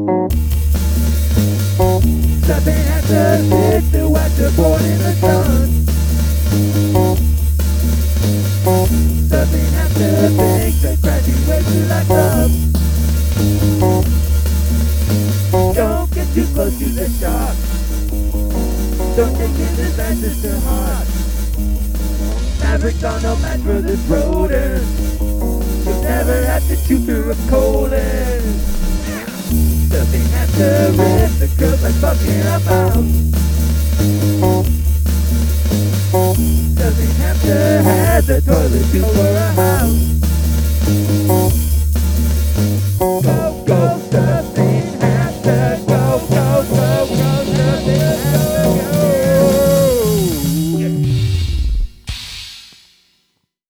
Doesn't have to fix the wax board in the sun. Doesn't have to fix the graduation laptop. Don't get too close to the shock. Don't take his advances to heart. Mavericks are no match for this rotor. You'll never have to chew through a colon. Doesn't have to rip the girls like fucking about. Doesn't have to have the toilet too for a house.